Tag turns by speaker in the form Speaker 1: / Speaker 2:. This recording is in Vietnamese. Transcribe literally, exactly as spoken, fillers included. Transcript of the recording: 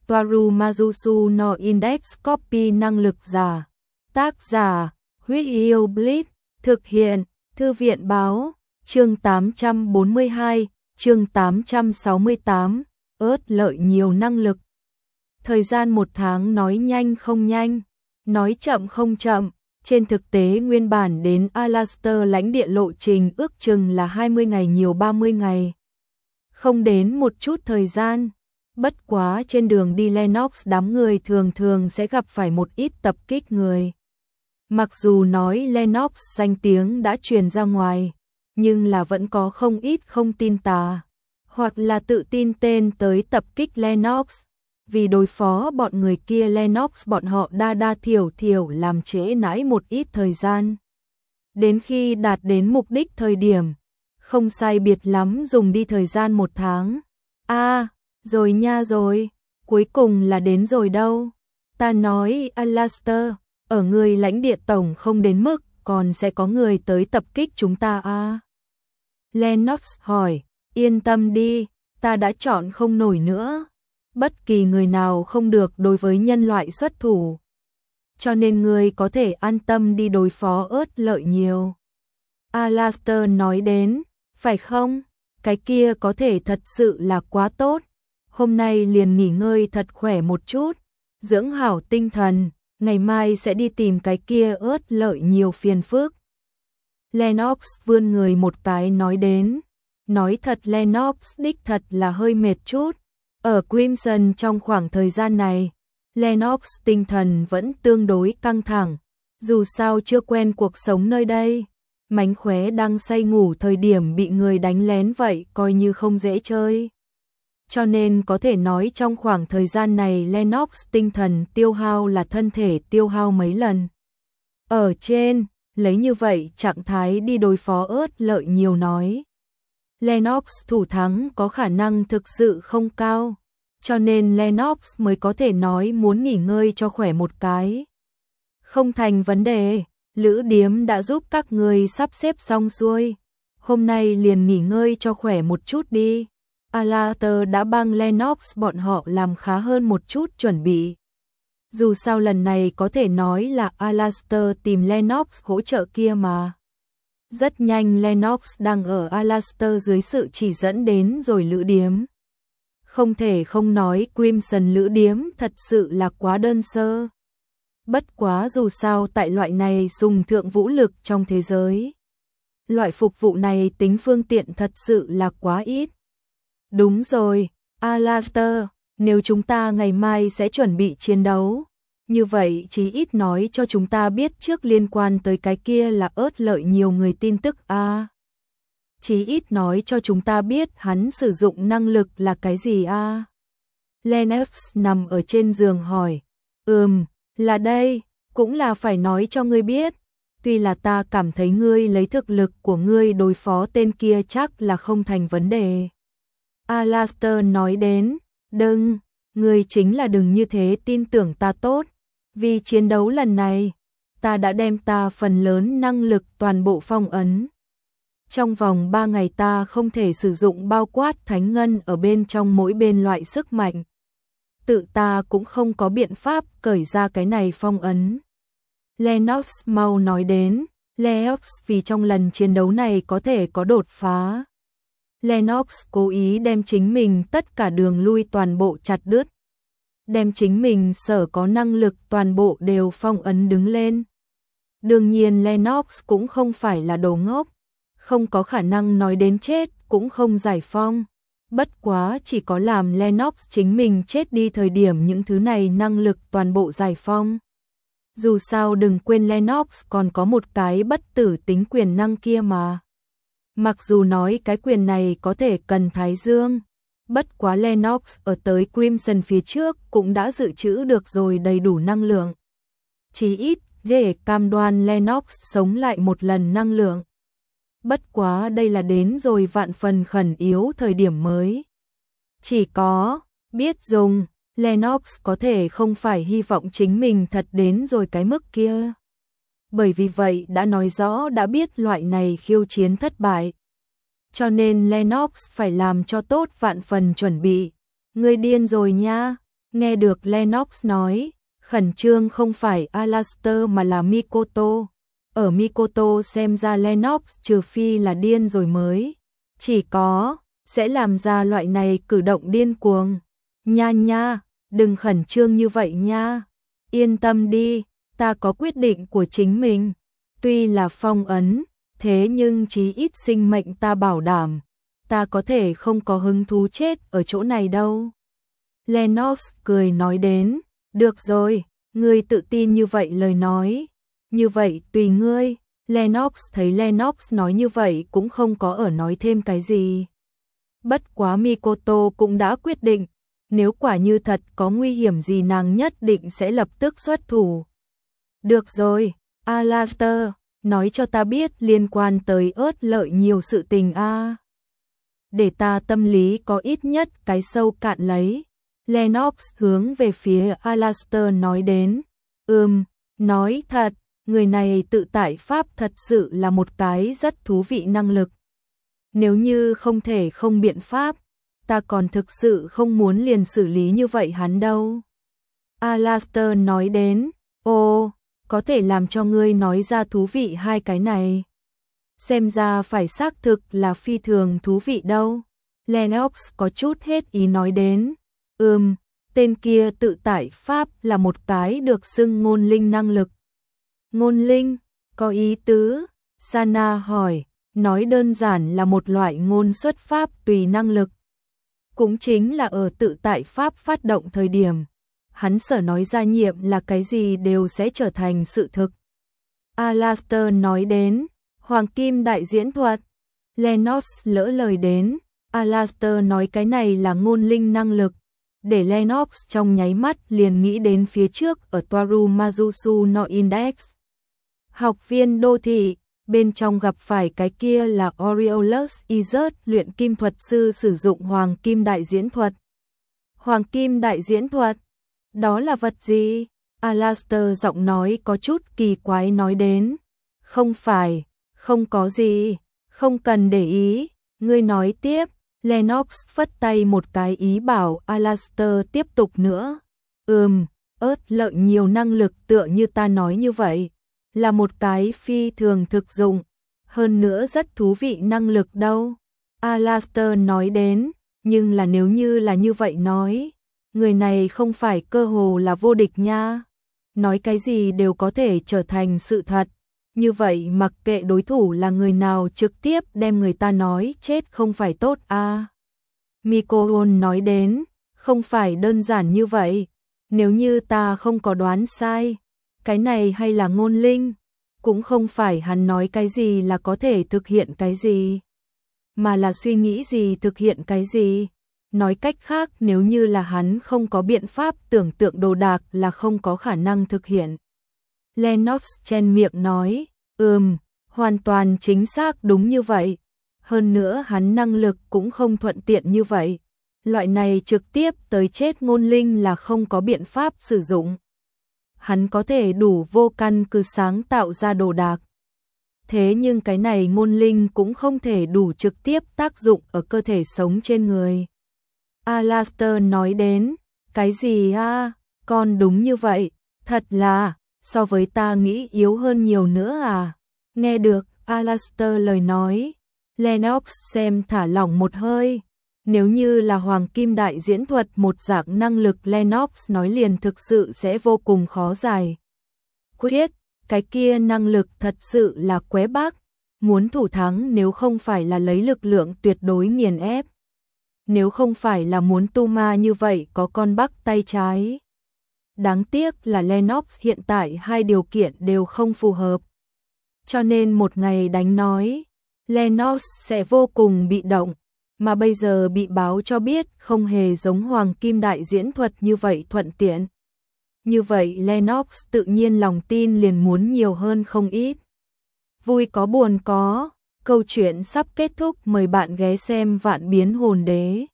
Speaker 1: Toaru Majusu no Index Copy năng lực giả. Tác giả, Huyết Yêu Blitz, thực hiện, Thư viện báo, chương tám trăm bốn mươi hai, chương tám trăm sáu mươi tám, ớt lợi nhiều năng lực. Thời gian một tháng nói nhanh không nhanh, nói chậm không chậm, trên thực tế nguyên bản đến Alastair lãnh địa lộ trình ước chừng là hai mươi ngày nhiều ba mươi ngày. Không đến một chút thời gian, bất quá trên đường đi Lennox đám người thường thường sẽ gặp phải một ít tập kích người. Mặc dù nói Lennox danh tiếng đã truyền ra ngoài, nhưng là vẫn có không ít không tin tà, hoặc là tự tin tên tới tập kích Lennox. Vì đối phó bọn người kia Lennox bọn họ đa đa thiểu thiểu làm trễ nãi một ít thời gian. Đến khi đạt đến mục đích thời điểm, không sai biệt lắm dùng đi thời gian một tháng. A, à, rồi nha rồi, cuối cùng là đến rồi đâu. Ta nói Alastair, ở người lãnh địa tổng không đến mức, còn sẽ có người tới tập kích chúng ta à? Lennox hỏi, yên tâm đi, ta đã chọn không nổi nữa. Bất kỳ người nào không được đối với nhân loại xuất thủ. Cho nên ngươi có thể an tâm đi đối phó ớt lợi nhiều. Alastair nói đến, phải không? Cái kia có thể thật sự là quá tốt. Hôm nay liền nghỉ ngơi thật khỏe một chút, dưỡng hảo tinh thần, ngày mai sẽ đi tìm cái kia ớt lợi nhiều phiền phức. Lennox vươn người một cái nói đến, nói thật Lennox đích thật là hơi mệt chút. Ở Crimson trong khoảng thời gian này, Lennox tinh thần vẫn tương đối căng thẳng, dù sao chưa quen cuộc sống nơi đây. Mánh khóe đang say ngủ thời điểm bị người đánh lén vậy coi như không dễ chơi. Cho nên có thể nói trong khoảng thời gian này Lennox tinh thần tiêu hao là thân thể tiêu hao mấy lần. Ở trên, lấy như vậy trạng thái đi đối phó ớt lợi nhiều nói. Lennox thủ thắng có khả năng thực sự không cao, cho nên Lennox mới có thể nói muốn nghỉ ngơi cho khỏe một cái. Không thành vấn đề, lữ điếm đã giúp các người sắp xếp xong xuôi, hôm nay liền nghỉ ngơi cho khỏe một chút đi. Alastair đã帮Lennox bọn họ làm khá hơn một chút chuẩn bị. Dù sao lần này có thể nói là Alastair tìm Lennox hỗ trợ kia mà. Rất nhanh Lennox đang ở Alastair dưới sự chỉ dẫn đến rồi lữ điếm. Không thể không nói Crimson lữ điếm thật sự là quá đơn sơ. Bất quá dù sao tại loại này dùng thượng vũ lực trong thế giới. Loại phục vụ này tính phương tiện thật sự là quá ít. Đúng rồi, Alastair, nếu chúng ta ngày mai sẽ chuẩn bị chiến đấu, như vậy chí ít nói cho chúng ta biết trước liên quan tới cái kia là ớt lợi nhiều người tin tức a. À, chí ít nói cho chúng ta biết hắn sử dụng năng lực là cái gì a. À? Lennox nằm ở trên giường hỏi, ừm, là đây, cũng là phải nói cho ngươi biết. Tuy là ta cảm thấy ngươi lấy thực lực của ngươi đối phó tên kia chắc là không thành vấn đề. Alastair nói đến, đừng, ngươi chính là đừng như thế tin tưởng ta tốt. Vì chiến đấu lần này, ta đã đem ta phần lớn năng lực toàn bộ phong ấn. Trong vòng ba ngày ta không thể sử dụng bao quát thánh ngân ở bên trong mỗi bên loại sức mạnh. Tự ta cũng không có biện pháp cởi ra cái này phong ấn. Lennox mau nói đến, Lennox vì trong lần chiến đấu này có thể có đột phá. Lennox cố ý đem chính mình tất cả đường lui toàn bộ chặt đứt. Đem chính mình sở có năng lực toàn bộ đều phong ấn đứng lên. Đương nhiên Lennox cũng không phải là đồ ngốc, không có khả năng nói đến chết cũng không giải phong. Bất quá chỉ có làm Lennox chính mình chết đi thời điểm những thứ này năng lực toàn bộ giải phong. Dù sao đừng quên Lennox còn có một cái bất tử tính quyền năng kia mà. Mặc dù nói cái quyền này có thể cần Thái Dương, bất quá Lennox ở tới Crimson phía trước cũng đã dự trữ được rồi đầy đủ năng lượng. Chỉ ít để cam đoan Lennox sống lại một lần năng lượng. Bất quá đây là đến rồi vạn phần khẩn yếu thời điểm mới. Chỉ có biết dùng, Lennox có thể không phải hy vọng chính mình thật đến rồi cái mức kia. Bởi vì vậy đã nói rõ đã biết loại này khiêu chiến thất bại. Cho nên Lennox phải làm cho tốt vạn phần chuẩn bị. Ngươi điên rồi nha, Nghe được Lennox nói, khẩn trương không phải Alastor mà là Mikoto. Ở Mikoto xem ra Lennox trừ phi là điên rồi mới. Chỉ có, sẽ làm ra loại này cử động điên cuồng. Nha nha, đừng khẩn trương như vậy nha. Yên tâm đi, ta có quyết định của chính mình. Tuy là phong ấn, thế nhưng chí ít sinh mệnh ta bảo đảm. Ta có thể không có hứng thú chết ở chỗ này đâu. Lennox cười nói đến, được rồi, ngươi tự tin như vậy lời nói. Như vậy tùy ngươi. Lennox thấy Lennox nói như vậy cũng không có ở nói thêm cái gì. Bất quá Mikoto cũng đã quyết định, nếu quả như thật có nguy hiểm gì nàng nhất định sẽ lập tức xuất thủ. Được rồi, Alastor, nói cho ta biết liên quan tới ớt lợi nhiều sự tình a. Để ta tâm lý có ít nhất cái sâu cạn lấy. Lennox hướng về phía Alastor nói đến. Ừm, nói thật, người này tự tại pháp thật sự là một cái rất thú vị năng lực. Nếu như không thể không biện pháp, ta còn thực sự không muốn liền xử lý như vậy hắn đâu. Alastor nói đến, ồ, có thể làm cho ngươi nói ra thú vị hai cái này. Xem ra phải xác thực là phi thường thú vị đâu. Lennox có chút hết ý nói đến, ừm, tên kia tự tại pháp là một cái được xưng ngôn linh năng lực. Ngôn linh, có ý tứ? Sana hỏi, nói đơn giản là một loại ngôn xuất pháp tùy năng lực. Cũng chính là ở tự tại pháp phát động thời điểm, hắn sở nói ra nhiệm là cái gì đều sẽ trở thành sự thực. Alastor nói đến, Hoàng Kim đại diễn thuật. Lennox lỡ lời đến, Alastor nói cái này là ngôn linh năng lực. Để Lennox trong nháy mắt liền nghĩ đến phía trước ở Toaru Mazusu no Index. Học viên đô thị, bên trong gặp phải cái kia là Aureolus Izard, luyện kim thuật sư sử dụng Hoàng Kim đại diễn thuật. Hoàng Kim đại diễn thuật? Đó là vật gì? Alastor giọng nói có chút kỳ quái nói đến. Không phải, không có gì, không cần để ý, ngươi nói tiếp. Lennox phất tay một cái ý bảo Alastor tiếp tục nữa. Ừm, ớt lợi nhiều năng lực tựa như ta nói như vậy. Là một cái phi thường thực dụng, hơn nữa rất thú vị năng lực đâu. Alastor nói đến, nhưng là nếu như là như vậy nói, người này không phải cơ hồ là vô địch nha. Nói cái gì đều có thể trở thành sự thật. Như vậy mặc kệ đối thủ là người nào trực tiếp đem người ta nói chết không phải tốt à. Mikoto nói đến, không phải đơn giản như vậy. Nếu như ta không có đoán sai, cái này hay là ngôn linh, cũng không phải hắn nói cái gì là có thể thực hiện cái gì, mà là suy nghĩ gì thực hiện cái gì. Nói cách khác nếu như là hắn không có biện pháp tưởng tượng đồ đạc là không có khả năng thực hiện. Lennox chen miệng nói, ừm, hoàn toàn chính xác đúng như vậy. Hơn nữa hắn năng lực cũng không thuận tiện như vậy. Loại này trực tiếp tới chết ngôn linh là không có biện pháp sử dụng. Hắn có thể đủ vô căn cứ sáng tạo ra đồ đạc. Thế nhưng cái này ngôn linh cũng không thể đủ trực tiếp tác dụng ở cơ thể sống trên người. Alastor nói đến, cái gì a? Con đúng như vậy, thật là, so với ta nghĩ yếu hơn nhiều nữa à? Nghe được Alastor lời nói, Lennox xem thả lỏng một hơi. Nếu như là Hoàng Kim đại diễn thuật một dạng năng lực Lennox nói liền thực sự sẽ vô cùng khó giải quyết. Cái kia năng lực thật sự là qué bác. Muốn thủ thắng nếu không phải là lấy lực lượng tuyệt đối nghiền ép. Nếu không phải là muốn tu ma như vậy có con bắc tay trái. Đáng tiếc là Lennox hiện tại hai điều kiện đều không phù hợp. Cho nên một ngày đánh nói, Lennox sẽ vô cùng bị động. Mà bây giờ bị báo cho biết không hề giống Hoàng Kim đại diễn thuật như vậy thuận tiện. Như vậy Lennox tự nhiên lòng tin liền muốn nhiều hơn không ít. Vui có buồn có, câu chuyện sắp kết thúc, mời bạn ghé xem Vạn Biến Hồn Đế.